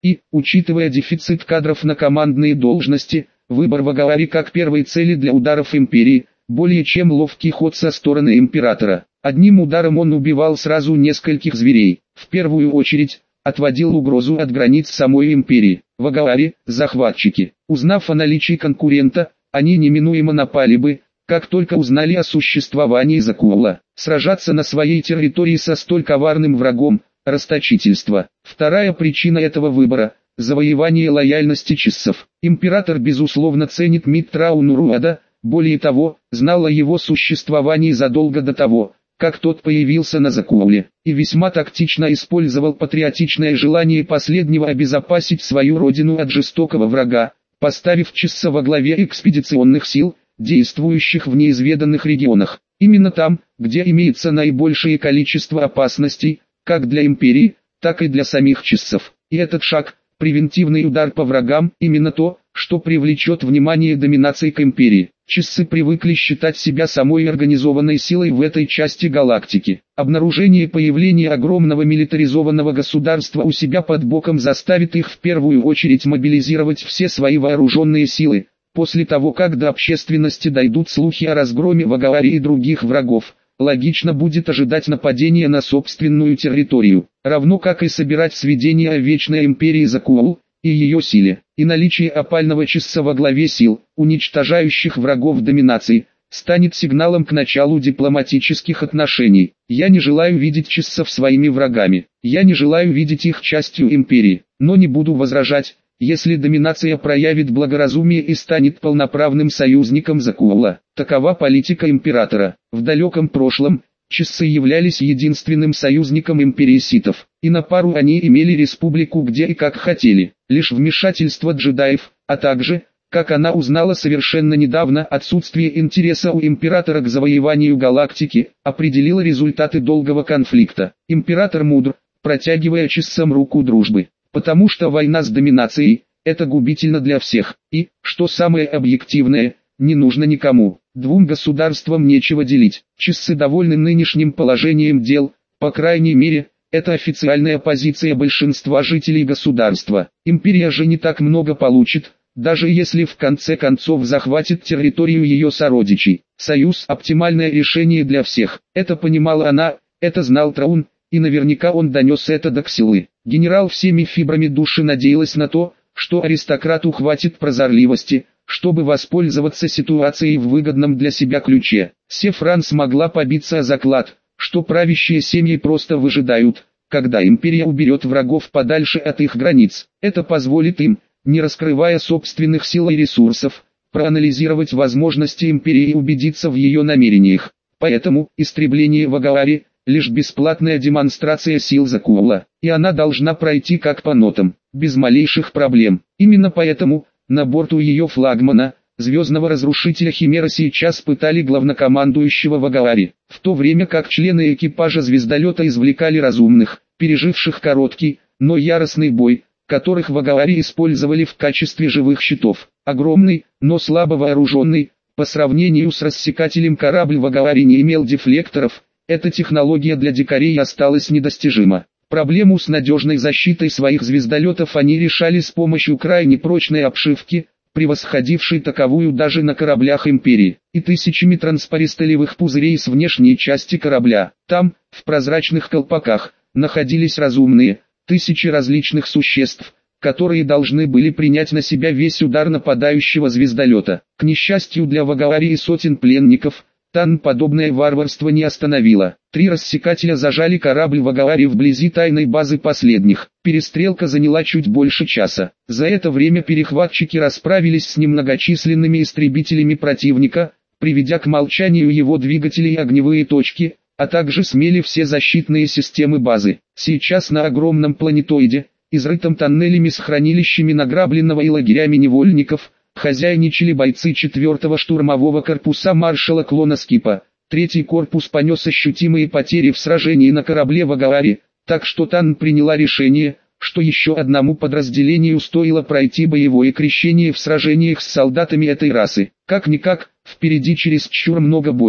И, учитывая дефицит кадров на командные должности, выбор Вагалари как первой цели для ударов империи, более чем ловкий ход со стороны императора. Одним ударом он убивал сразу нескольких зверей. В первую очередь, отводил угрозу от границ самой империи. Вагалари, захватчики, узнав о наличии конкурента, они неминуемо напали бы, как только узнали о существовании Закуола. Сражаться на своей территории со столь коварным врагом – расточительство. Вторая причина этого выбора – завоевание лояльности чиссов. Император безусловно ценит Миттрау Нуруада, более того, знал о его существовании задолго до того, как тот появился на Закуоле, и весьма тактично использовал патриотичное желание последнего обезопасить свою родину от жестокого врага, поставив чисса во главе экспедиционных сил, действующих в неизведанных регионах. Именно там, где имеется наибольшее количество опасностей, как для империи, так и для самих чиссов. И этот шаг, превентивный удар по врагам, именно то, что привлечет внимание доминации к империи. Чиссы привыкли считать себя самой организованной силой в этой части галактики. Обнаружение и появление огромного милитаризованного государства у себя под боком заставит их в первую очередь мобилизировать все свои вооруженные силы. После того, как до общественности дойдут слухи о разгроме Вагалари и других врагов, логично будет ожидать нападения на собственную территорию, равно как и собирать сведения о Вечной Империи Закуол и ее силе, и наличие опального чисса во главе сил, уничтожающих врагов доминации, станет сигналом к началу дипломатических отношений. Я не желаю видеть чиссов своими врагами, я не желаю видеть их частью империи, но не буду возражать, если доминация проявит благоразумие и станет полноправным союзником Закуола. Такова политика императора. В далеком прошлом, чиссы являлись единственным союзником империи ситов, и на пару они имели республику где и как хотели. Лишь вмешательство джедаев, а также, как она узнала совершенно недавно, отсутствие интереса у императора к завоеванию галактики, определило результаты долгого конфликта. Император мудр, протягивая чиссам руку дружбы, потому что война с доминацией – это губительно для всех, и, что самое объективное, не нужно никому. Двум государствам нечего делить. Чиссы довольны нынешним положением дел, по крайней мере, это официальная позиция большинства жителей государства. Империя же не так много получит, даже если в конце концов захватит территорию ее сородичей. Союз – оптимальное решение для всех. Это понимала она, это знал Траун, и наверняка он донес это до Ксилы. Генерал всеми фибрами души надеялась на то, что аристократу хватит прозорливости, чтобы воспользоваться ситуацией в выгодном для себя ключе. Сефран смогла побиться о заклад, что правящие семьи просто выжидают, когда империя уберет врагов подальше от их границ. Это позволит им, не раскрывая собственных сил и ресурсов, проанализировать возможности империи и убедиться в ее намерениях. Поэтому истребление Вагалари – лишь бесплатная демонстрация сил Закуола, и она должна пройти как по нотам, без малейших проблем. Именно поэтому, на борту ее флагмана, звездного разрушителя Химера, сейчас пытали главнокомандующего Вагалари, в то время как члены экипажа звездолета извлекали разумных, переживших короткий, но яростный бой, которых Вагалари использовали в качестве живых щитов. Огромный, но слабо вооруженный, по сравнению с рассекателем корабль Вагалари не имел дефлекторов. Эта технология для дикарей осталась недостижима. Проблему с надежной защитой своих звездолетов они решали с помощью крайне прочной обшивки, превосходившей таковую даже на кораблях Империи, и тысячами транспористолевых пузырей с внешней части корабля. Там, в прозрачных колпаках, находились разумные, тысячи различных существ, которые должны были принять на себя весь удар нападающего звездолета. К несчастью для Вагалари и сотен пленников, Тан подобное варварство не остановило. 3 рассекателя зажали корабль Вагалари вблизи тайной базы последних. Перестрелка заняла чуть больше часа. За это время перехватчики расправились с немногочисленными истребителями противника, приведя к молчанию его двигатели и огневые точки, а также смели все защитные системы базы. Сейчас на огромном планетоиде, изрытом тоннелями с хранилищами награбленного и лагерями невольников, хозяйничали бойцы 4-го штурмового корпуса маршала Клона Скипа. 3-й корпус понес ощутимые потери в сражении на корабле Вагалари, так что Тан приняла решение, что еще одному подразделению стоило пройти боевое крещение в сражениях с солдатами этой расы. Как-никак, впереди чересчур много боев,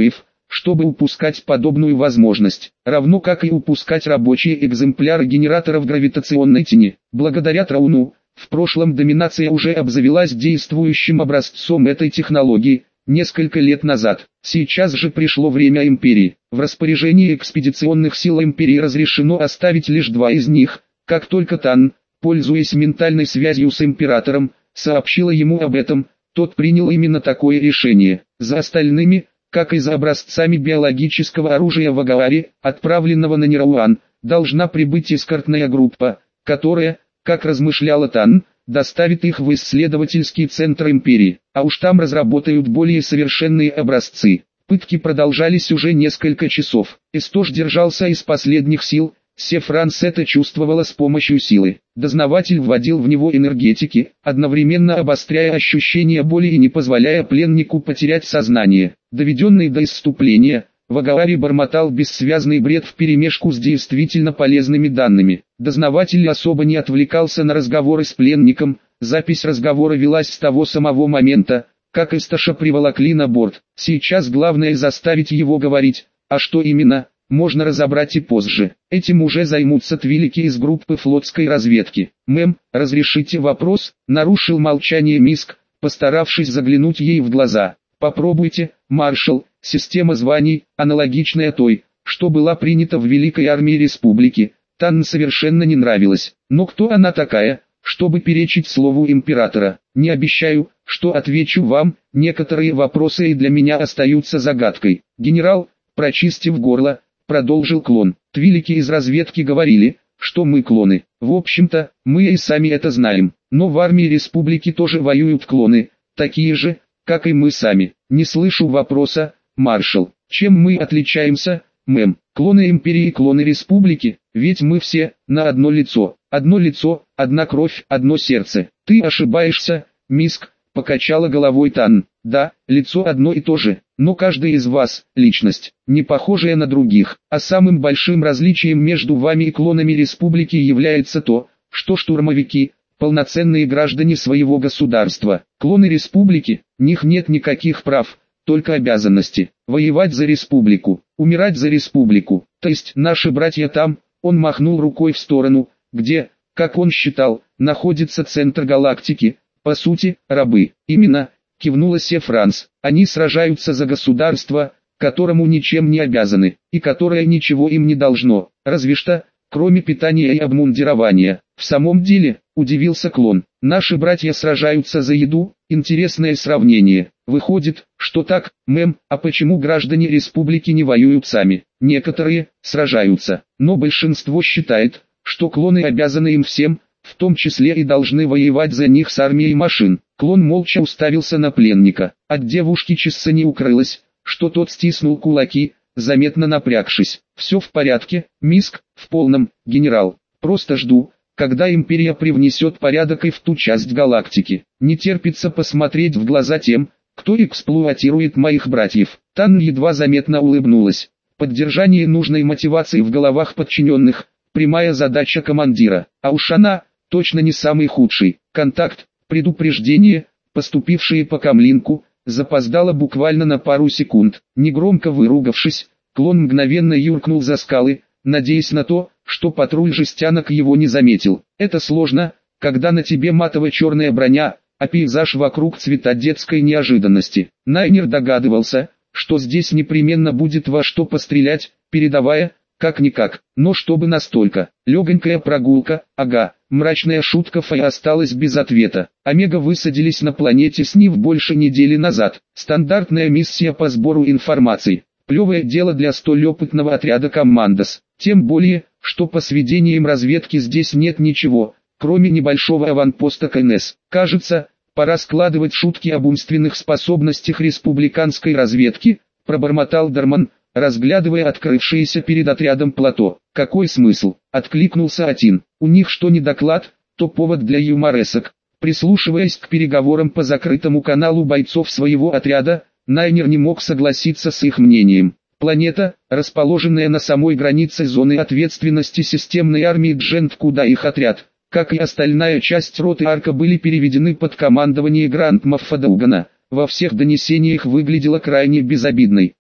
чтобы упускать подобную возможность, равно как и упускать рабочие экземпляры генераторов гравитационной тени. Благодаря Трауну, в прошлом доминация уже обзавелась действующим образцом этой технологии, несколько лет назад. Сейчас же пришло время империи. В распоряжении экспедиционных сил империи разрешено оставить лишь 2 из них. Как только Тан, пользуясь ментальной связью с императором, сообщила ему об этом, тот принял именно такое решение. За остальными, как и за образцами биологического оружия в Агааре, отправленного на Нирауан, должна прибыть эскортная группа, которая, как размышляла Тан, доставит их в исследовательский центр империи, а уж там разработают более совершенные образцы. Пытки продолжались уже несколько часов. Эстош держался из последних сил, Сефранс это чувствовала с помощью силы. Дознаватель вводил в него энергетики, одновременно обостряя ощущение боли и не позволяя пленнику потерять сознание. Доведенный до исступления, в Агааре бормотал бессвязный бред вперемешку с действительно полезными данными. Дознаватель особо не отвлекался на разговоры с пленником, запись разговора велась с того самого момента, как Эстоша приволокли на борт. Сейчас главное заставить его говорить, а что именно, можно разобрать и позже. Этим уже займутся твилики из группы флотской разведки. «Мэм, разрешите вопрос?» — нарушил молчание Миск, постаравшись заглянуть ей в глаза. «Попробуйте, маршал, система званий, аналогичная той, что была принята в Великой армии Республики». Тан совершенно не нравилась. Но кто она такая, чтобы перечить слову императора? Не обещаю, что отвечу вам, некоторые вопросы и для меня остаются загадкой. Генерал, прочистив горло, продолжил клон. Твилики из разведки говорили, что мы клоны. В общем-то, мы и сами это знаем. Но в армии республики тоже воюют клоны, такие же, как и мы сами. Не слышу вопроса, маршал. Чем мы отличаемся, мэм? Клоны империи и клоны республики, ведь мы все на одно лицо. Одно лицо, одна кровь, одно сердце. Ты ошибаешься, Миск, покачала головой Тан. Да, лицо одно и то же, но каждый из вас – личность, не похожая на других. А самым большим различием между вами и клонами республики является то, что штурмовики – полноценные граждане своего государства. Клоны республики, них нет никаких прав, только обязанности. Воевать за республику, умирать за республику. То есть наши братья там, он махнул рукой в сторону, где, как он считал, находится центр галактики, по сути, рабы. Именно, кивнула Сефранс, они сражаются за государство, которому ничем не обязаны, и которое ничего им не должно, разве что, кроме питания и обмундирования. В самом деле, удивился клон, наши братья сражаются за еду, интересное сравнение. Выходит, что так, мэм, а почему граждане республики не воюют сами? Некоторые сражаются, но большинство считает, что клоны обязаны им всем, в том числе и должны воевать за них с армией машин. Клон молча уставился на пленника. От девушки Чисса не укрылось, что тот стиснул кулаки, заметно напрягшись. «Все в порядке, Миск, в полном, генерал. Просто жду, когда империя привнесет порядок и в ту часть галактики. Не терпится посмотреть в глаза тем, кто эксплуатирует моих братьев». Тан едва заметно улыбнулась. Поддержание нужной мотивации в головах подчиненных – прямая задача командира. А уж она – точно не самый худший. Контакт, предупреждение, поступившие по камлинку, запоздало буквально на пару секунд. Негромко выругавшись, клон мгновенно юркнул за скалы, надеясь на то, что патруль жестянок его не заметил. Это сложно, когда на тебе матово-черная броня, а пейзаж вокруг цвета детской неожиданности. Найнер догадывался, что здесь непременно будет во что пострелять, передавая, как-никак, но чтобы настолько. Легонькая прогулка, ага, мрачная шутка Фэй осталась без ответа. Омега высадились на планете Снив больше недели назад. Стандартная миссия по сбору информации. Плевое дело для столь опытного отряда Коммандос. Тем более, что по сведениям разведки здесь нет ничего, кроме небольшого аванпоста КНС. Кажется, пора складывать шутки об умственных способностях республиканской разведки, пробормотал Дарман, разглядывая открывшееся перед отрядом плато. «Какой смысл?» — откликнулся Атин. «У них что не доклад, то повод для юморесок». Прислушиваясь к переговорам по закрытому каналу бойцов своего отряда, Найнер не мог согласиться с их мнением. Планета, расположенная на самой границе зоны ответственности системной армии Джент, куда их отряд, как и остальная часть роты Арка, были переведены под командование Гранд Маффа Даугана, во всех донесениях выглядела крайне безобидной.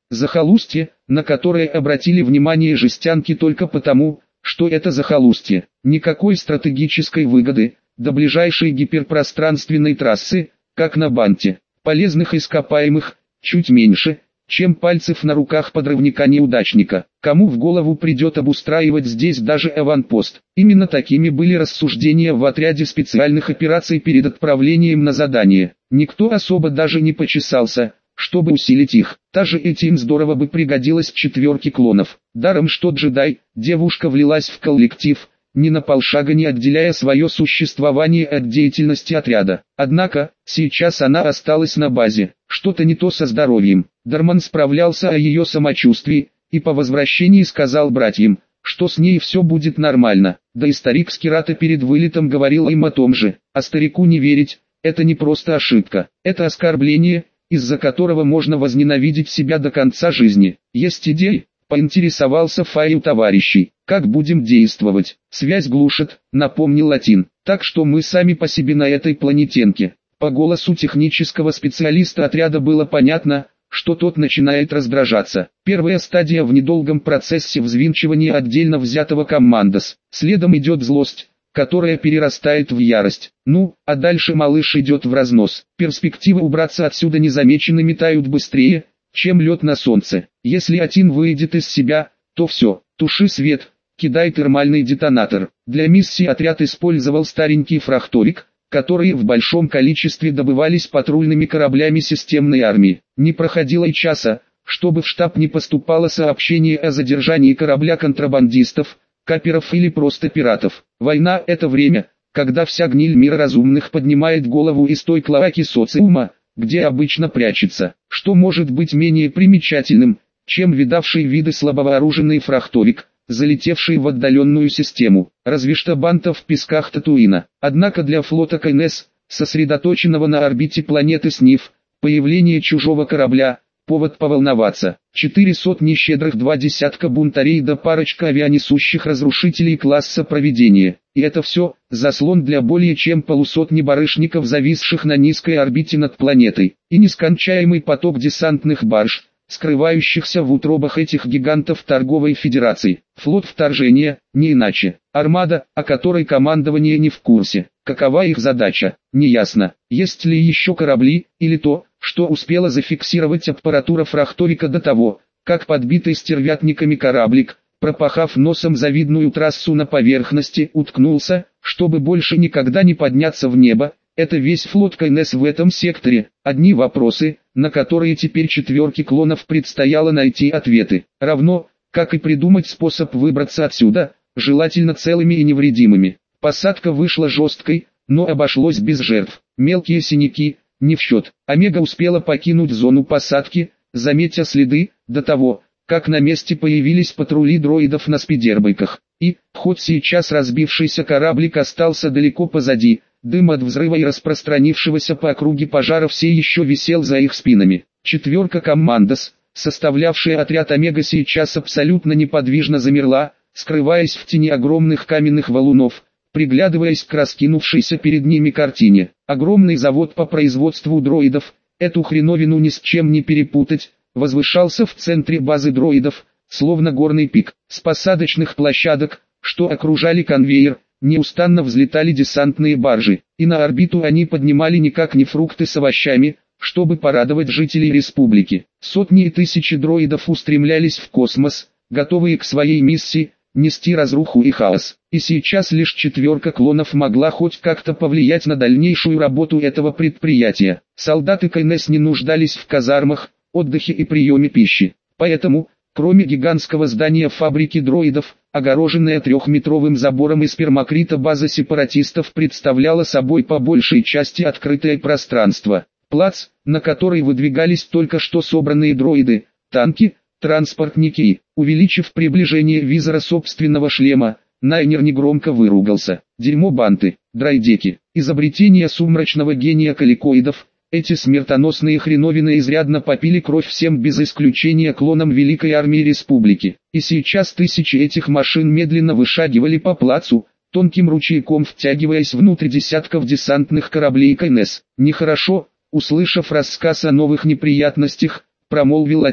Захолустье, на которое обратили внимание жестянки только потому, что это захолустье. Никакой стратегической выгоды, до ближайшей гиперпространственной трассы, как на Банте. Полезных ископаемых, чуть меньше, чем пальцев на руках подрывника-неудачника. Кому в голову придет обустраивать здесь даже аванпост? Именно такими были рассуждения в отряде специальных операций перед отправлением на задание. Никто особо даже не почесался, чтобы усилить их. Та же им здорово бы пригодилась четверке клонов. Даром что джедай, девушка влилась в коллектив, ни на полшага не отделяя свое существование от деятельности отряда. Однако, сейчас она осталась на базе. Что-то не то со здоровьем. Дарман справлялся о ее самочувствии, и по возвращении сказал братьям, что с ней все будет нормально. Да и старик Скирата перед вылетом говорил им о том же. А старику не верить, это не просто ошибка, это оскорбление, из-за которого можно возненавидеть себя до конца жизни. Есть идеи? Поинтересовался Фай у товарищей. Как будем действовать? Связь глушит, напомнил Латин. Так что мы сами по себе на этой планетенке. По голосу технического специалиста отряда было понятно, что тот начинает раздражаться. Первая стадия в недолгом процессе взвинчивания отдельно взятого командос. Следом идет злость, которая перерастает в ярость. Ну, а дальше малыш идет в разнос. Перспективы убраться отсюда незамеченными тают быстрее, чем лед на солнце. Если Атин выйдет из себя, то все, туши свет, кидай термальный детонатор. Для миссии отряд использовал старенький фрахторик, которые в большом количестве добывались патрульными кораблями системной армии. Не проходило и часа, чтобы в штаб не поступало сообщение о задержании корабля контрабандистов, каперов или просто пиратов. Война – это время, когда вся гниль мира разумных поднимает голову из той клоаки социума, где обычно прячется. Что может быть менее примечательным, чем видавший виды слабовооруженный фрахторик, залетевший в отдаленную систему, разве что Банта в песках Татуина. Однако для флота КНС, сосредоточенного на орбите планеты Сниф, появление чужого корабля – повод поволноваться. 4 сотни щедрых, 2 десятка бунтарей да парочка авианесущих разрушителей класса провидения. И это все – заслон для более чем полусотни барышников, зависших на низкой орбите над планетой, и нескончаемый поток десантных барж, скрывающихся в утробах этих гигантов торговой федерации. Флот вторжения, не иначе. Армада, о которой командование не в курсе. Какова их задача, неясно. Есть ли еще корабли, или то, что успела зафиксировать аппаратура фрахторика до того, как подбитый стервятниками кораблик, пропахав носом завидную трассу на поверхности, уткнулся, чтобы больше никогда не подняться в небо. Это весь флот КНС в этом секторе. Одни вопросы, на которые теперь четверке клонов предстояло найти ответы. Равно, как и придумать способ выбраться отсюда, желательно целыми и невредимыми. Посадка вышла жесткой, но обошлось без жертв. Мелкие синяки, не в счет. Омега успела покинуть зону посадки, заметя следы, до того, как на месте появились патрули дроидов на спидербайках. И, хоть сейчас разбившийся кораблик остался далеко позади, дым от взрыва и распространившегося по округе пожара все еще висел за их спинами. Четверка командос, составлявшая отряд Омега, сейчас абсолютно неподвижно замерла, скрываясь в тени огромных каменных валунов, приглядываясь к раскинувшейся перед ними картине. Огромный завод по производству дроидов, эту хреновину ни с чем не перепутать, возвышался в центре базы дроидов, словно горный пик. С посадочных площадок, что окружали конвейер, неустанно взлетали десантные баржи, и на орбиту они поднимали никак не фрукты с овощами, чтобы порадовать жителей республики. Сотни и тысячи дроидов устремлялись в космос, готовые к своей миссии – нести разруху и хаос. И сейчас лишь четверка клонов могла хоть как-то повлиять на дальнейшую работу этого предприятия. Солдаты КНС не нуждались в казармах, отдыхе и приеме пищи. Поэтому, кроме гигантского здания фабрики дроидов, огороженная трехметровым забором из пермакрита база сепаратистов представляла собой по большей части открытое пространство. Плац, на который выдвигались только что собранные дроиды, танки, транспортники и, увеличив приближение визора собственного шлема, Найнер негромко выругался. Дерьмо Банты, драйдеки, изобретение сумрачного гения каликоидов. Эти смертоносные хреновины изрядно попили кровь всем без исключения клонам Великой Армии Республики. И сейчас тысячи этих машин медленно вышагивали по плацу, тонким ручейком втягиваясь внутрь десятков десантных кораблей КНС. Нехорошо, услышав рассказ о новых неприятностях, промолвил Латин.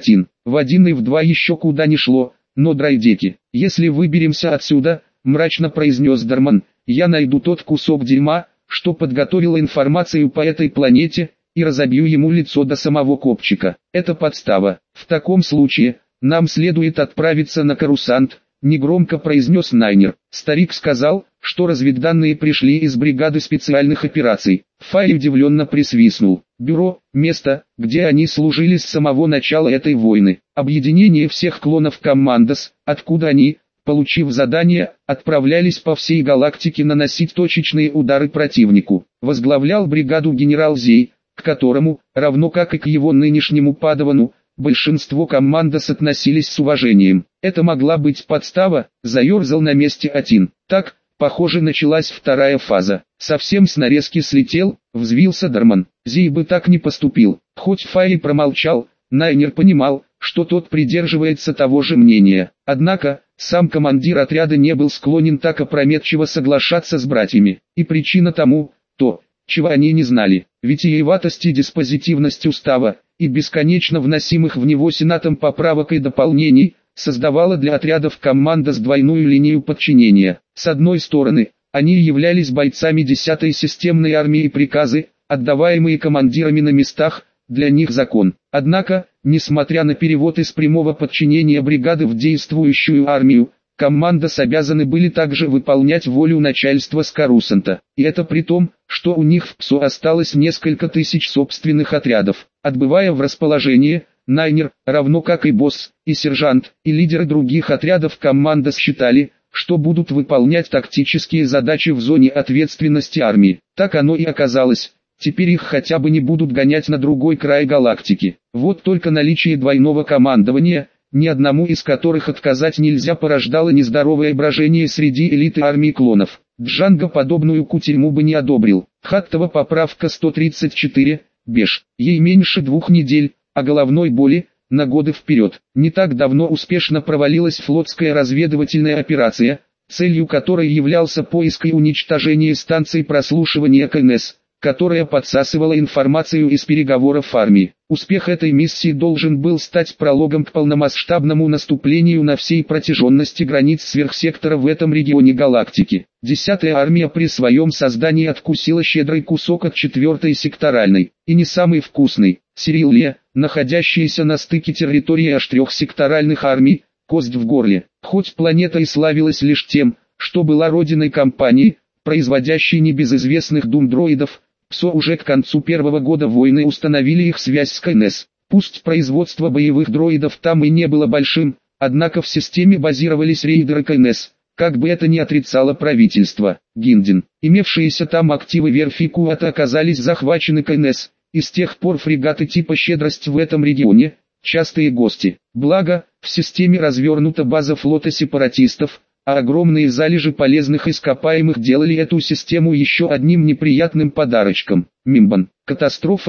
в 1 и в 2 еще куда ни шло, но драйдеки. Если выберемся отсюда, мрачно произнес Дарман, я найду тот кусок дерьма, что подготовила информацию по этой планете, и разобью ему лицо до самого копчика. Это подстава. В таком случае, нам следует отправиться на Корусант, негромко произнес Найнер. Старик сказал, что разведданные пришли из бригады специальных операций. Фай удивленно присвистнул. Бюро – место, где они служили с самого начала этой войны. Объединение всех клонов Коммандос, откуда они, получив задание, отправлялись по всей галактике наносить точечные удары противнику. Возглавлял бригаду генерал Зей, к которому, равно как и к его нынешнему падавану, большинство Коммандос относились с уважением. Это могла быть подстава, заерзал на месте Атин. Так, похоже, началась вторая фаза. Совсем с нарезки слетел, взвился Дарман. Зей бы так не поступил. Хоть Фай промолчал, Найнер понимал, что тот придерживается того же мнения. Однако, сам командир отряда не был склонен так опрометчиво соглашаться с братьями. И причина тому, то, чего они не знали. Витиеватость и диспозитивность устава, и бесконечно вносимых в него Сенатом поправок и дополнений, создавала для отрядов Коммандос двойную линию подчинения. С одной стороны, они являлись бойцами 10-й системной армии и приказы, отдаваемые командирами на местах, для них закон. Однако, несмотря на перевод из прямого подчинения бригады в действующую армию, Коммандос обязаны были также выполнять волю начальства с Корусанта. И это при том, что у них в ПСО осталось несколько тысяч собственных отрядов. Отбывая в расположение, Найнер, равно как и босс, и сержант, и лидеры других отрядов Коммандос считали, что будут выполнять тактические задачи в зоне ответственности армии. Так оно и оказалось. Теперь их хотя бы не будут гонять на другой край галактики. Вот только наличие двойного командования, ни одному из которых отказать нельзя, порождало нездоровое брожение среди элиты армии клонов. Джанго подобную кутерьму бы не одобрил. Хаттова поправка 134, беж. Ей меньше 2 недель, а головной боли – на годы вперед. Не так давно успешно провалилась флотская разведывательная операция, целью которой являлся поиск и уничтожение станций прослушивания КНС, которая подсасывала информацию из переговоров армии. Успех этой миссии должен был стать прологом к полномасштабному наступлению на всей протяженности границ сверхсектора в этом регионе галактики. 10-я армия при своем создании откусила щедрый кусок от 4-й секторальной, и не самый вкусный. Сириллия, находящаяся на стыке территории аж 3 секторальных армий, кость в горле. Хоть планета и славилась лишь тем, что была родиной компании, производящей небезызвестных дум-дроидов, ПСО уже к концу первого года войны установили их связь с КНС. Пусть производство боевых дроидов там и не было большим, однако в системе базировались рейдеры КНС, как бы это ни отрицало правительство. Гиндин, имевшиеся там активы верфи Куата оказались захвачены КНС, и с тех пор фрегаты типа «Щедрость» в этом регионе – частые гости. Благо, в системе развернута база флота сепаратистов, а огромные залежи полезных ископаемых делали эту систему еще одним неприятным подарочком. Мимбан. Катастрофа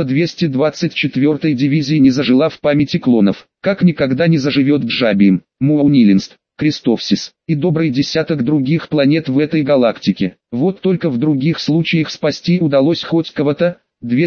224-й дивизии не зажила в памяти клонов, как никогда не заживет Джабиим, Муаунилинст, Крестовсис и добрый десяток других планет в этой галактике. Вот только в других случаях спасти удалось хоть кого-то.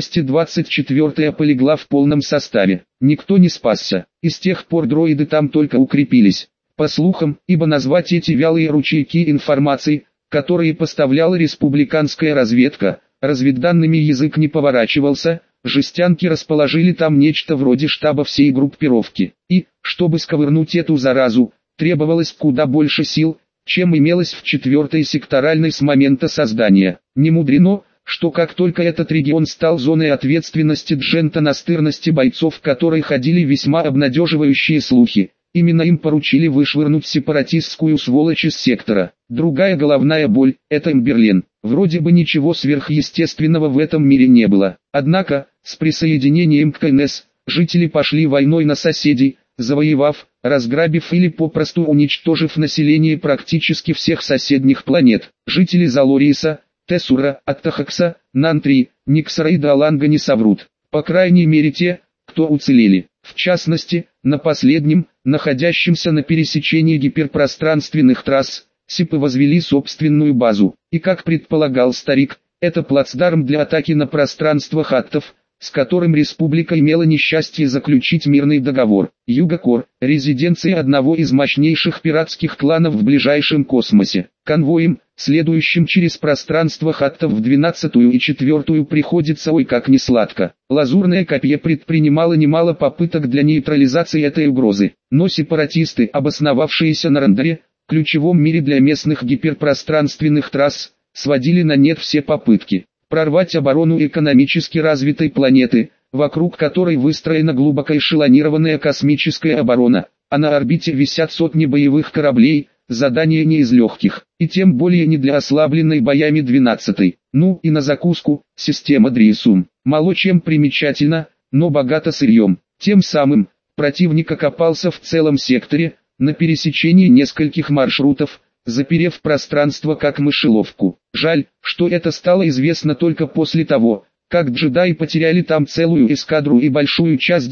224-я полегла в полном составе. Никто не спасся, и с тех пор дроиды там только укрепились. По слухам, ибо назвать эти вялые ручейки информации, которые поставляла республиканская разведка, разведданными язык не поворачивался, жестянки расположили там нечто вроде штаба всей группировки. И, чтобы сковырнуть эту заразу, требовалось куда больше сил, чем имелось в 4-й секторальной с момента создания. Не мудрено, что как только этот регион стал зоной ответственности Джента, настырности бойцов которой ходили весьма обнадеживающие слухи, именно им поручили вышвырнуть сепаратистскую сволочь из сектора. Другая головная боль – это Эмберлен. Вроде бы ничего сверхъестественного в этом мире не было. Однако, с присоединением к КНС, жители пошли войной на соседей, завоевав, разграбив или попросту уничтожив население практически всех соседних планет. Жители Залориса, Тессура, Аттахакса, Нантри, Никсара и Даланга не соврут. По крайней мере те, кто уцелели. В частности, на последнем, находящемся на пересечении гиперпространственных трасс, сипы возвели собственную базу. И как предполагал старик, это плацдарм для атаки на пространство хаттов, с которым республика имела несчастье заключить мирный договор. Югокор – резиденция одного из мощнейших пиратских кланов в ближайшем космосе. Конвоем, следующим через пространство хаттов в 12-ю и 4-ю, приходится ой как несладко. Лазурное копье предпринимало немало попыток для нейтрализации этой угрозы, но сепаратисты, обосновавшиеся на Рандере, ключевом мире для местных гиперпространственных трасс, сводили на нет все попытки прорвать оборону экономически развитой планеты, вокруг которой выстроена глубоко эшелонированная космическая оборона, а на орбите висят сотни боевых кораблей, задание не из легких, и тем более не для ослабленной боями 12-й. Ну и на закуску, система Дриесум, мало чем примечательна, но богата сырьем. Тем самым, противник окопался в целом секторе, на пересечении нескольких маршрутов, заперев пространство как мышеловку. Жаль, что это стало известно только после того, как джедаи потеряли там целую эскадру и большую часть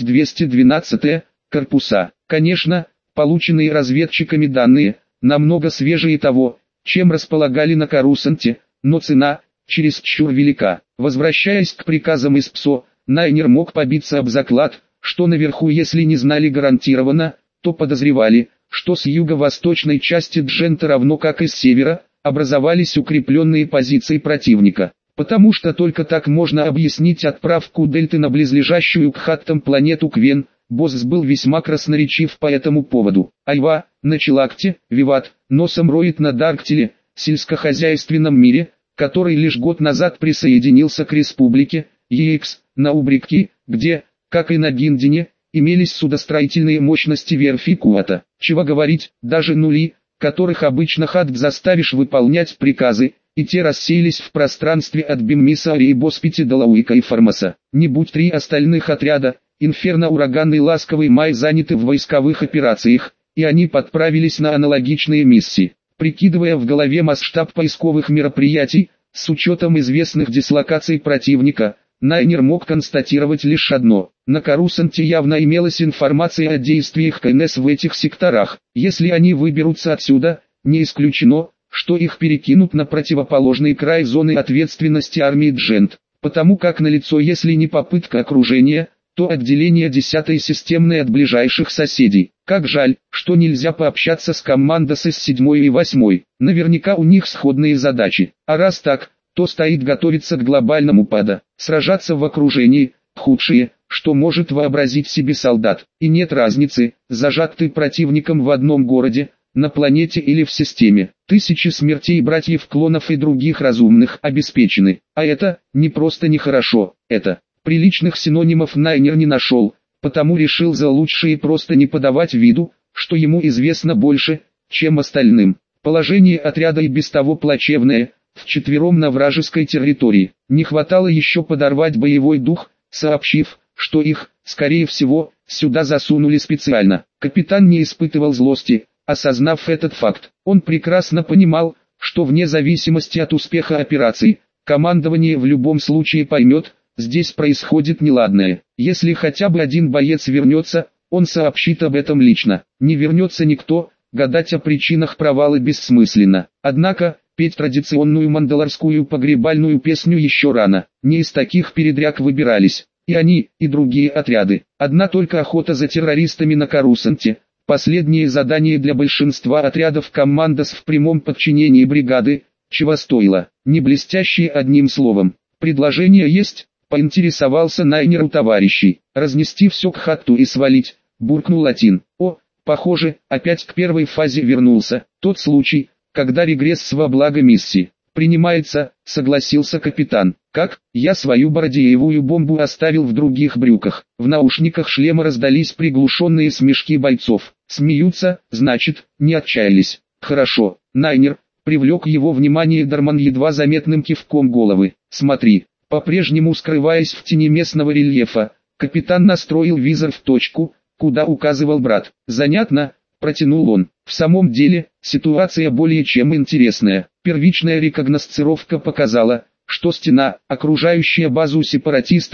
212-й корпуса. Конечно, полученные разведчиками данные, намного свежее того, чем располагали на Корусанте, но цена, чересчур велика. Возвращаясь к приказам из ПСО, Найнер мог побиться об заклад, что наверху если не знали гарантированно, то подозревали, что с юго-восточной части Джента равно как и с севера, образовались укрепленные позиции противника, потому что только так можно объяснить отправку Дельты на близлежащую к хаттам планету Квен. Босс был весьма красноречив по этому поводу. Айва, на Челакте, Виват, носом роет на Дарктиле, сельскохозяйственном мире, который лишь год назад присоединился к республике, ЕХ, на Убрикки, где, как и на Гиндине, имелись судостроительные мощности верфи Куата. Чего говорить, даже нули, которых обычно хат заставишь выполнять приказы, и те рассеялись в пространстве от Биммиса и Боспити до Лауика и Формаса. Не будь три остальных отряда, Инферно, Ураган и Ласковый Май заняты в войсковых операциях, и они подправились на аналогичные миссии. Прикидывая в голове масштаб поисковых мероприятий, с учетом известных дислокаций противника, Найнер мог констатировать лишь одно: на Корусанте явно имелась информация о действиях КНС в этих секторах. Если они выберутся отсюда, не исключено, что их перекинут на противоположный край зоны ответственности армии Джент, потому как налицо если не попытка окружения, то отделение 10-й системной от ближайших соседей. Как жаль, что нельзя пообщаться с командос из 7-й и 8-й, наверняка у них сходные задачи, а раз так, то стоит готовиться к глобальному пада, сражаться в окружении, худшее, что может вообразить себе солдат, и нет разницы, зажат ты противником в одном городе, на планете или в системе. Тысячи смертей братьев-клонов и других разумных обеспечены, а это, не просто нехорошо, это... Приличных синонимов Найнер не нашел, потому решил за лучшее просто не подавать виду, что ему известно больше, чем остальным. Положение отряда и без того плачевное, вчетвером на вражеской территории. Не хватало еще подорвать боевой дух, сообщив, что их, скорее всего, сюда засунули специально. Капитан не испытывал злости, осознав этот факт. Он прекрасно понимал, что вне зависимости от успеха операции, командование в любом случае поймет, здесь происходит неладное. Если хотя бы один боец вернется, он сообщит об этом лично. Не вернется никто, гадать о причинах провала бессмысленно. Однако, петь традиционную мандалорскую погребальную песню еще рано. Не из таких передряг выбирались. И они, и другие отряды. Одна только охота за террористами на Корусанте. Последнее задание для большинства отрядов командос в прямом подчинении бригады, чего стоило. Не блестящие одним словом. Предложение есть? Поинтересовался Найнер у товарищей. Разнести все к хатту и свалить, буркнул Латин. О, похоже, опять к первой фазе вернулся. Тот случай, когда регресс во благо миссии. Принимается, согласился капитан. Как? Я свою бородеевую бомбу оставил в других брюках. В наушниках шлема раздались приглушенные смешки бойцов. Смеются, значит, не отчаялись. Хорошо. Найнер привлек его внимание Дарман едва заметным кивком головы. Смотри. По-прежнему скрываясь в тени местного рельефа, капитан настроил визор в точку, куда указывал брат. «Занятно», — протянул он. «В самом деле, ситуация более чем интересная. Первичная рекогносцировка показала, что стена, окружающая базу сепаратистов,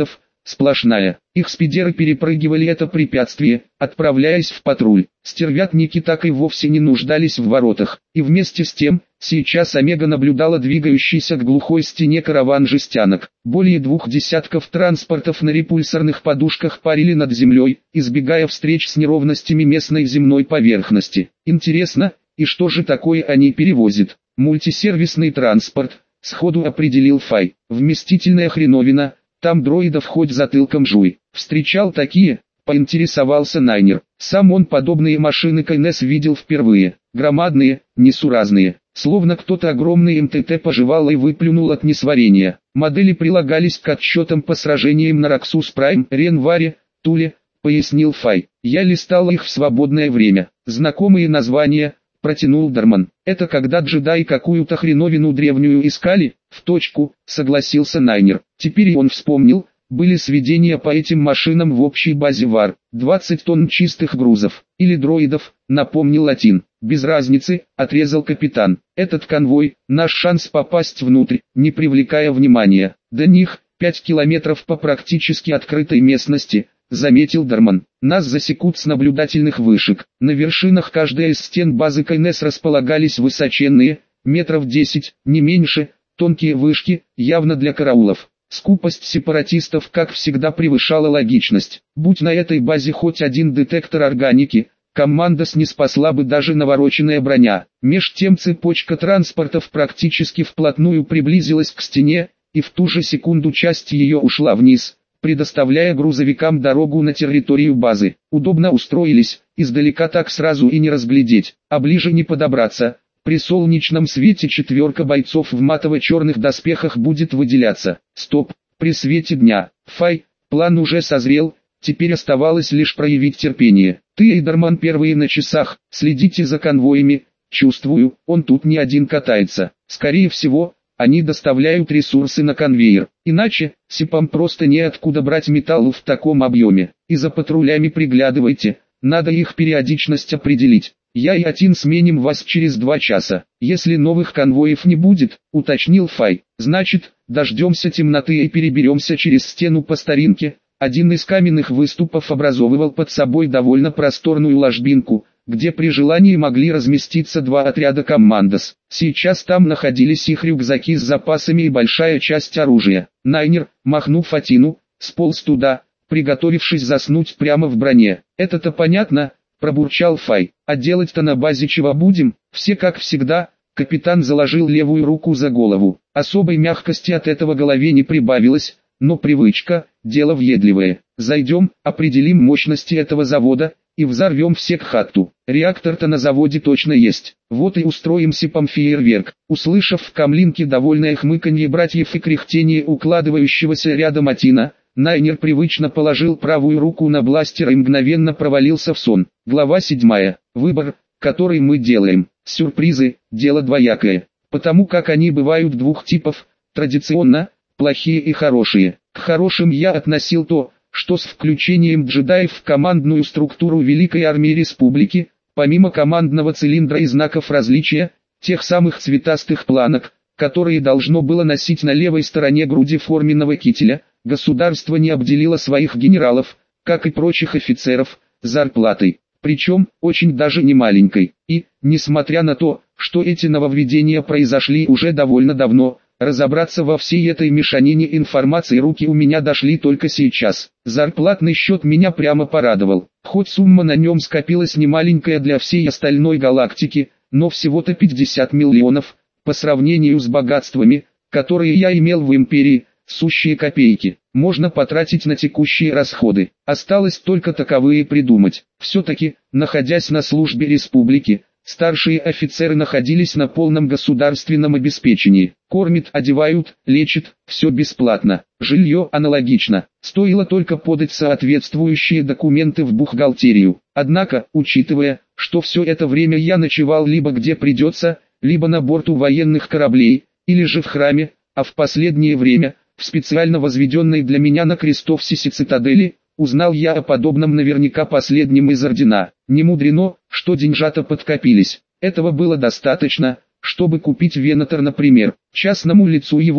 сплошная. Их спидеры перепрыгивали это препятствие, отправляясь в патруль. Стервятники так и вовсе не нуждались в воротах. И вместе с тем, сейчас Омега наблюдала двигающийся к глухой стене караван жестянок. Более 2 десятков транспортов на репульсорных подушках парили над землей, избегая встреч с неровностями местной земной поверхности. Интересно, и что же такое они перевозят? Мультисервисный транспорт, сходу определил Фай. Вместительная хреновина, там дроидов хоть затылком жуй. Встречал такие? Поинтересовался Найнер. Сам он подобные машины КНС видел впервые. Громадные, несуразные. Словно кто-то огромный МТТ пожевал и выплюнул от несварения. Модели прилагались к отчетам по сражениям на Роксус Прайм, Ренваре, Туле, пояснил Фай. Я листал их в свободное время. Знакомые названия, протянул Дарман. Это когда джедаи какую-то хреновину древнюю искали? В точку, согласился Найнер. Теперь он вспомнил, были сведения по этим машинам в общей базе ВАР. 20 тонн чистых грузов. Или дроидов, напомнил Латин. Без разницы, отрезал капитан. Этот конвой, наш шанс попасть внутрь, не привлекая внимания. До них, 5 километров по практически открытой местности, заметил Дарман. Нас засекут с наблюдательных вышек. На вершинах каждой из стен базы КНС располагались высоченные, метров 10, не меньше, тонкие вышки, явно для караулов. Скупость сепаратистов, как всегда, превышала логичность. Будь на этой базе хоть один детектор органики, командос не спасла бы даже навороченная броня. Меж тем цепочка транспортов практически вплотную приблизилась к стене, и в ту же секунду часть ее ушла вниз, предоставляя грузовикам дорогу на территорию базы. Удобно устроились, издалека так сразу и не разглядеть, а ближе не подобраться. При солнечном свете 4 бойцов в матово-черных доспехах будет выделяться. Стоп, при свете дня. Фай, план уже созрел, теперь оставалось лишь проявить терпение. Ты и Дарман первые на часах, следите за конвоями. Чувствую, он тут не один катается. Скорее всего, они доставляют ресурсы на конвейер. Иначе, сепам просто неоткуда брать металл в таком объеме. И за патрулями приглядывайте, надо их периодичность определить. Я и Атин сменим вас через 2 часа. Если новых конвоев не будет, уточнил Фай, значит, дождемся темноты и переберемся через стену по старинке. Один из каменных выступов образовывал под собой довольно просторную ложбинку, где при желании могли разместиться 2 отряда командос. Сейчас там находились их рюкзаки с запасами и большая часть оружия. Найнер, махнув Атину, сполз туда, приготовившись заснуть прямо в броне. Это-то понятно, пробурчал Фай. А делать-то на базе чего будем? Все как всегда. Капитан заложил левую руку за голову. Особой мягкости от этого голове не прибавилось, но привычка – дело въедливое. Зайдем, определим мощности этого завода и взорвем все к хатту. Реактор-то на заводе точно есть. Вот и устроим сепам фейерверк. Услышав в камлинке довольное хмыканье братьев и кряхтение укладывающегося рядом Атина, Найнер привычно положил правую руку на бластер и мгновенно провалился в сон. Глава 7. Выбор, который мы делаем. Сюрпризы – дело двоякое. Потому как они бывают 2 типов, традиционно, плохие и хорошие. К хорошим я относил то, что с включением джедаев в командную структуру Великой Армии Республики, помимо командного цилиндра и знаков различия, тех самых цветастых планок, которые должно было носить на левой стороне груди форменного кителя, государство не обделило своих генералов, как и прочих офицеров, зарплатой, причем очень даже не маленькой. И, несмотря на то, что эти нововведения произошли уже довольно давно, разобраться во всей этой мешанине информации руки у меня дошли только сейчас. Зарплатный счет меня прямо порадовал. Хоть сумма на нем скопилась немаленькая для всей остальной галактики, но всего-то 50 миллионов, по сравнению с богатствами, которые я имел в империи, сущие копейки. Можно потратить на текущие расходы. Осталось только таковые придумать. Все-таки, находясь на службе республики, старшие офицеры находились на полном государственном обеспечении. Кормят, одевают, лечат, все бесплатно. Жилье аналогично. Стоило только подать соответствующие документы в бухгалтерию. Однако, учитывая, что все это время я ночевал либо где придется, либо на борту военных кораблей, или же в храме, а в последнее время, в специально возведенной для меня на Крестовсисе цитадели, узнал я о подобном наверняка последнем из ордена. Не мудрено, что деньжата подкопились. Этого было достаточно, чтобы купить Венатор, например. Частному лицу его,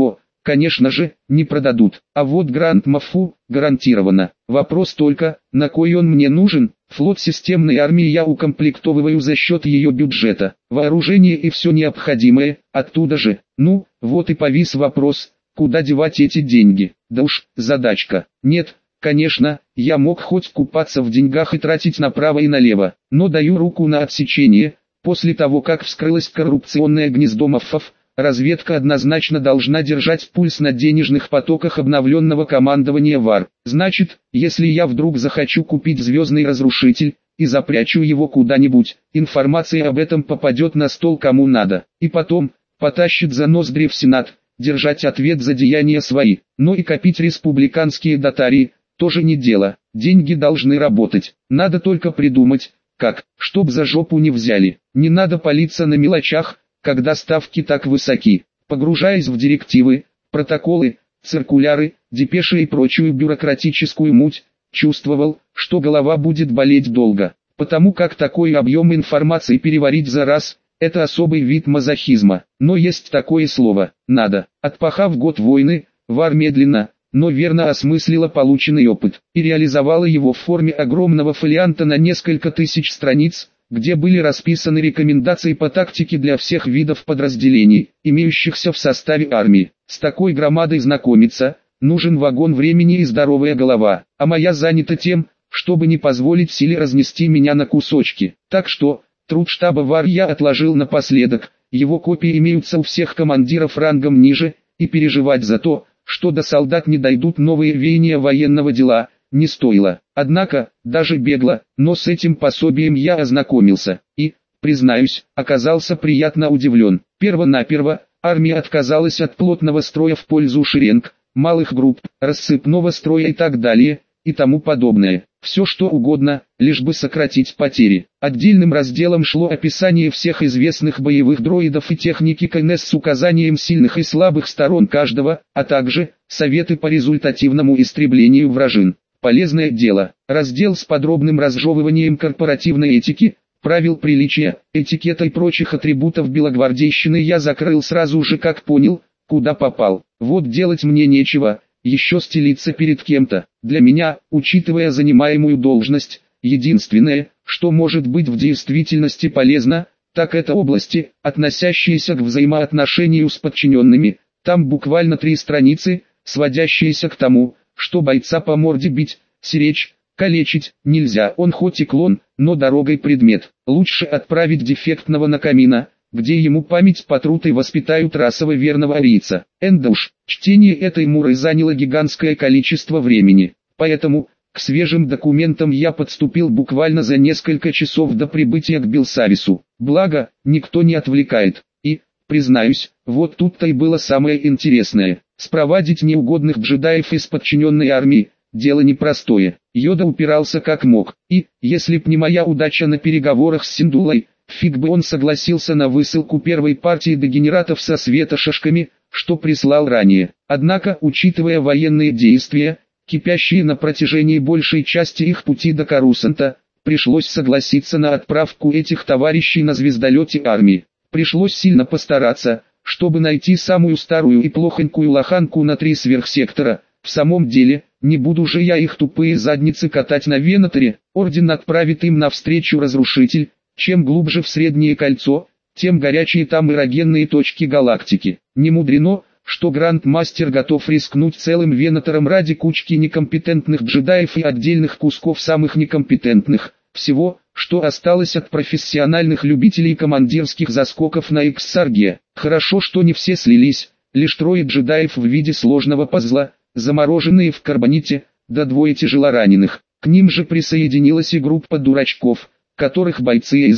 конечно же, не продадут. А вот Гранд Мафу, гарантированно. Вопрос только, на кой он мне нужен? Флот системной армии я укомплектовываю за счет ее бюджета. Вооружение и все необходимое, оттуда же. Ну, вот и повис вопрос, куда девать эти деньги. Да уж, задачка. Нет, конечно, я мог хоть купаться в деньгах и тратить направо и налево, но даю руку на отсечение. После того, как вскрылось коррупционное гнездо мафов, разведка однозначно должна держать пульс на денежных потоках обновленного командования ВАР. Значит, если я вдруг захочу купить звездный разрушитель и запрячу его куда-нибудь, информация об этом попадет на стол кому надо, и потом потащит за ноздри в Сенат, держать ответ за деяния свои. Но и копить республиканские дотарии тоже не дело. Деньги должны работать. Надо только придумать, как, чтоб за жопу не взяли. Не надо палиться на мелочах, когда ставки так высоки. Погружаясь в директивы, протоколы, циркуляры, депеши и прочую бюрократическую муть, чувствовал, что голова будет болеть долго. Потому как такой объем информации переварить за раз – это особый вид мазохизма. Но есть такое слово «надо». Отпахав год войны, ВАР медленно, но верно осмыслила полученный опыт и реализовала его в форме огромного фолианта на несколько тысяч страниц, где были расписаны рекомендации по тактике для всех видов подразделений, имеющихся в составе армии. С такой громадой знакомиться, нужен вагон времени и здоровая голова, а моя занята тем, чтобы не позволить силе разнести меня на кусочки. Так что, труд штаба ВАР я отложил напоследок, его копии имеются у всех командиров рангом ниже, и переживать за то, что до солдат не дойдут новые веяния военного дела, не стоило. Однако, даже бегло, но с этим пособием я ознакомился, и, признаюсь, оказался приятно удивлен. Первонаперво, армия отказалась от плотного строя в пользу шеренг, малых групп, рассыпного строя и так далее, и тому подобное. Все что угодно, лишь бы сократить потери. Отдельным разделом шло описание всех известных боевых дроидов и техники КНС с указанием сильных и слабых сторон каждого, а также советы по результативному истреблению вражин. Полезное дело. Раздел с подробным разжевыванием корпоративной этики, правил приличия, этикета и прочих атрибутов белогвардейщины я закрыл сразу же, как понял, куда попал. Вот делать мне нечего, еще стелиться перед кем-то. Для меня, учитывая занимаемую должность, единственное, что может быть в действительности полезно, так это области, относящиеся к взаимоотношению с подчиненными. Там буквально 3 страницы, сводящиеся к тому, что бойца по морде бить, сиречь, калечить нельзя. Он хоть и клон, но дорогой предмет. Лучше отправить дефектного на камина, где ему память потрут и воспитают расово верного арийца. Эндуш. Чтение этой муры заняло гигантское количество времени. Поэтому, к свежим документам я подступил буквально за несколько часов до прибытия к Белсавису. Благо, никто не отвлекает. И, признаюсь, вот тут-то и было самое интересное. Спровадить неугодных джедаев из подчиненной армии – дело непростое. Йода упирался как мог. И, если б не моя удача на переговорах с Синдулой, фиг бы он согласился на высылку первой партии дегенератов со светошашками, что прислал ранее. Однако, учитывая военные действия, кипящие на протяжении большей части их пути до Корусанта, пришлось согласиться на отправку этих товарищей на звездолете армии. Пришлось сильно постараться, чтобы найти самую старую и плохонькую лоханку на 3 сверхсектора. В самом деле, не буду же я их тупые задницы катать на Венаторе. Орден отправит им навстречу разрушитель. Чем глубже в среднее кольцо, тем горячие там эрогенные точки галактики. Не мудрено, что Грандмастер готов рискнуть целым Венатором ради кучки некомпетентных джедаев и отдельных кусков самых некомпетентных. Всего, что осталось от профессиональных любителей командирских заскоков на Икс-Сарге. Хорошо, что не все слились, лишь 3 джедаев в виде сложного пазла, замороженные в карбоните, да 2 тяжелораненых. К ним же присоединилась и группа дурачков, которых бойцы из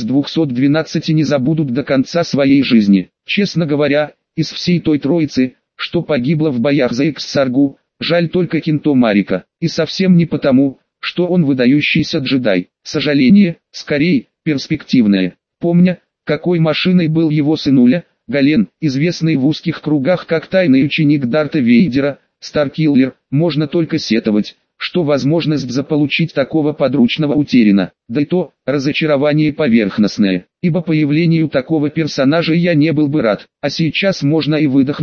212 не забудут до конца своей жизни. Честно говоря, из всей той троицы, что погибло в боях за Икс-Саргу, жаль только Кинто Марика. И совсем не потому, что он выдающийся джедай. Сожаление, скорее, перспективное. Помня, какой машиной был его сынуля, Гален, известный в узких кругах как тайный ученик Дарта Вейдера, Старкиллер, можно только сетовать, что возможность заполучить такого подручного утеряна. Да и то, разочарование поверхностное, ибо появлению такого персонажа я не был бы рад. А сейчас можно и выдохнуть,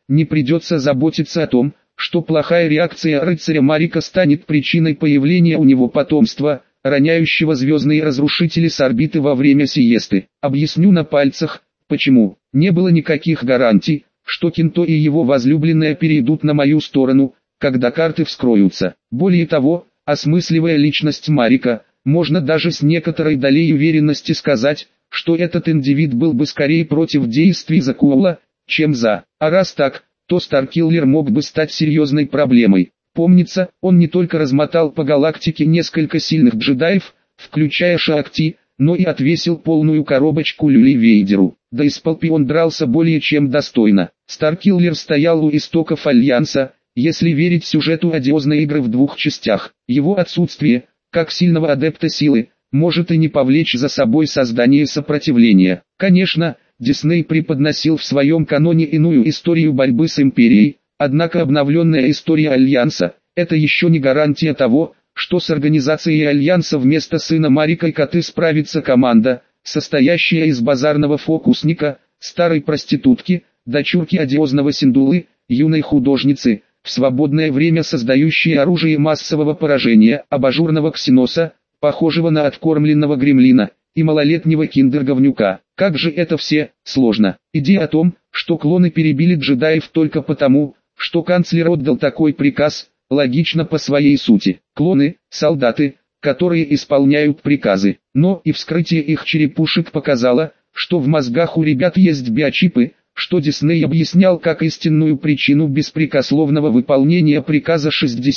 не придется заботиться о том, что плохая реакция рыцаря Марика станет причиной появления у него потомства, роняющего звездные разрушители с орбиты во время сиесты. Объясню на пальцах, почему. Не было никаких гарантий, что Кинто и его возлюбленная перейдут на мою сторону, когда карты вскроются. Более того, осмысливая личность Марика, можно даже с некоторой долей уверенности сказать, что этот индивид был бы скорее против действий Закуола, чем за. А раз так, то Старкиллер мог бы стать серьезной проблемой. Помнится, он не только размотал по галактике несколько сильных джедаев, включая Шаакти, но и отвесил полную коробочку люлей Вейдеру. Да и с Палпи он дрался более чем достойно. Старкиллер стоял у истоков Альянса, если верить сюжету одиозной игры в двух частях. Его отсутствие, как сильного адепта силы, может и не повлечь за собой создание сопротивления. Конечно, Дисней преподносил в своем каноне иную историю борьбы с Империей, однако обновленная история Альянса – это еще не гарантия того, что с организацией Альянса вместо сына Марика и Коты справится команда, состоящая из базарного фокусника, старой проститутки, дочурки одиозного Синдулы, юной художницы, в свободное время создающей оружие массового поражения, абажурного ксеноса, похожего на откормленного гремлина, и малолетнего киндер-говнюка. Как же это все сложно. Идея о том, что клоны перебили джедаев только потому, что канцлер отдал такой приказ, логично по своей сути. Клоны – солдаты, которые исполняют приказы. Но и вскрытие их черепушек показало, что в мозгах у ребят есть биочипы, что Дисней объяснял как истинную причину беспрекословного выполнения приказа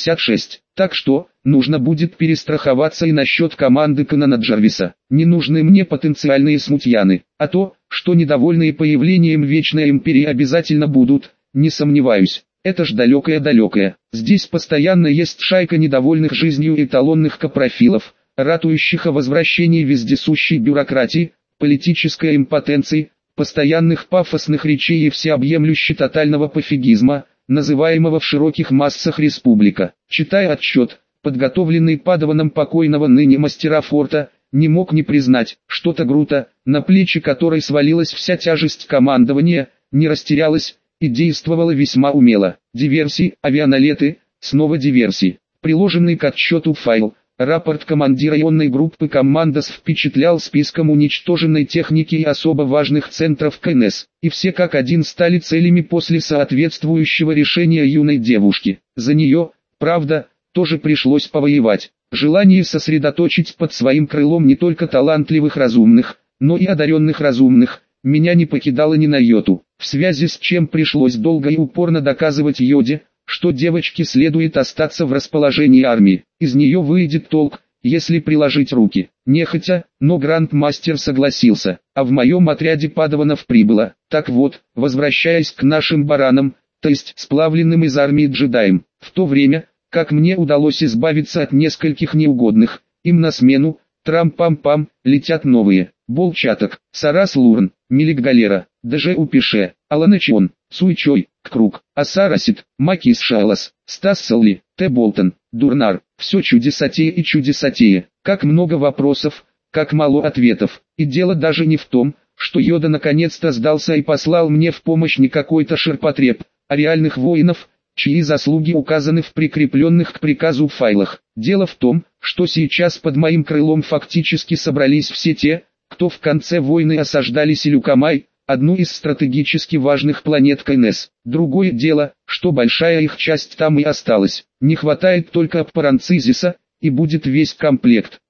66. Так что, нужно будет перестраховаться и насчет команды Канана Джарвиса. Не нужны мне потенциальные смутьяны, а то, что недовольные появлением Вечной Империи обязательно будут, не сомневаюсь. Это ж далекое-далекое. Здесь постоянно есть шайка недовольных жизнью эталонных капрофилов, ратующих о возвращении вездесущей бюрократии, политической импотенции, постоянных пафосных речей и всеобъемлюще тотального пофигизма, называемого в широких массах республика. Читая отчет, подготовленный падаваном покойного ныне мастера Форта, не мог не признать, что Тагрута, на плечи которой свалилась вся тяжесть командования, не растерялась и действовала весьма умело. Диверсии, авианалеты, снова диверсии. Приложенный к отчету файл, рапорт командира ионной группы «Командос» впечатлял списком уничтоженной техники и особо важных центров КНС, и все как один стали целями после соответствующего решения юной девушки. За нее, правда, тоже пришлось повоевать. Желание сосредоточить под своим крылом не только талантливых разумных, но и одаренных разумных, меня не покидало ни на йоту, в связи с чем пришлось долго и упорно доказывать Йоде, что девочке следует остаться в расположении армии. Из нее выйдет толк, если приложить руки. Нехотя, но грандмастер согласился, а в моем отряде падаванов прибыло. Так вот, возвращаясь к нашим баранам, то есть сплавленным из армии джедаям, в то время, как мне удалось избавиться от нескольких неугодных, им на смену, трам-пам-пам, летят новые. Болчаток, Сарас Лурн, Милик Галера, Даже Упише, Аланачон, Суйчой, Круг, Асарасит, Макис Шалас, Стас Салли, Т. Болтон, Дурнар. Все чудесатее и чудесатее. Как много вопросов, как мало ответов. И дело даже не в том, что Йода наконец-то сдался и послал мне в помощь не какой-то ширпотреб, а реальных воинов, чьи заслуги указаны в прикрепленных к приказу файлах. Дело в том, что сейчас под моим крылом фактически собрались все те, кто в конце войны осаждали Силюкамай, одну из стратегически важных планет КНС. Другое дело, что большая их часть там и осталась. Не хватает только Аппаранцизиса, и будет весь комплект.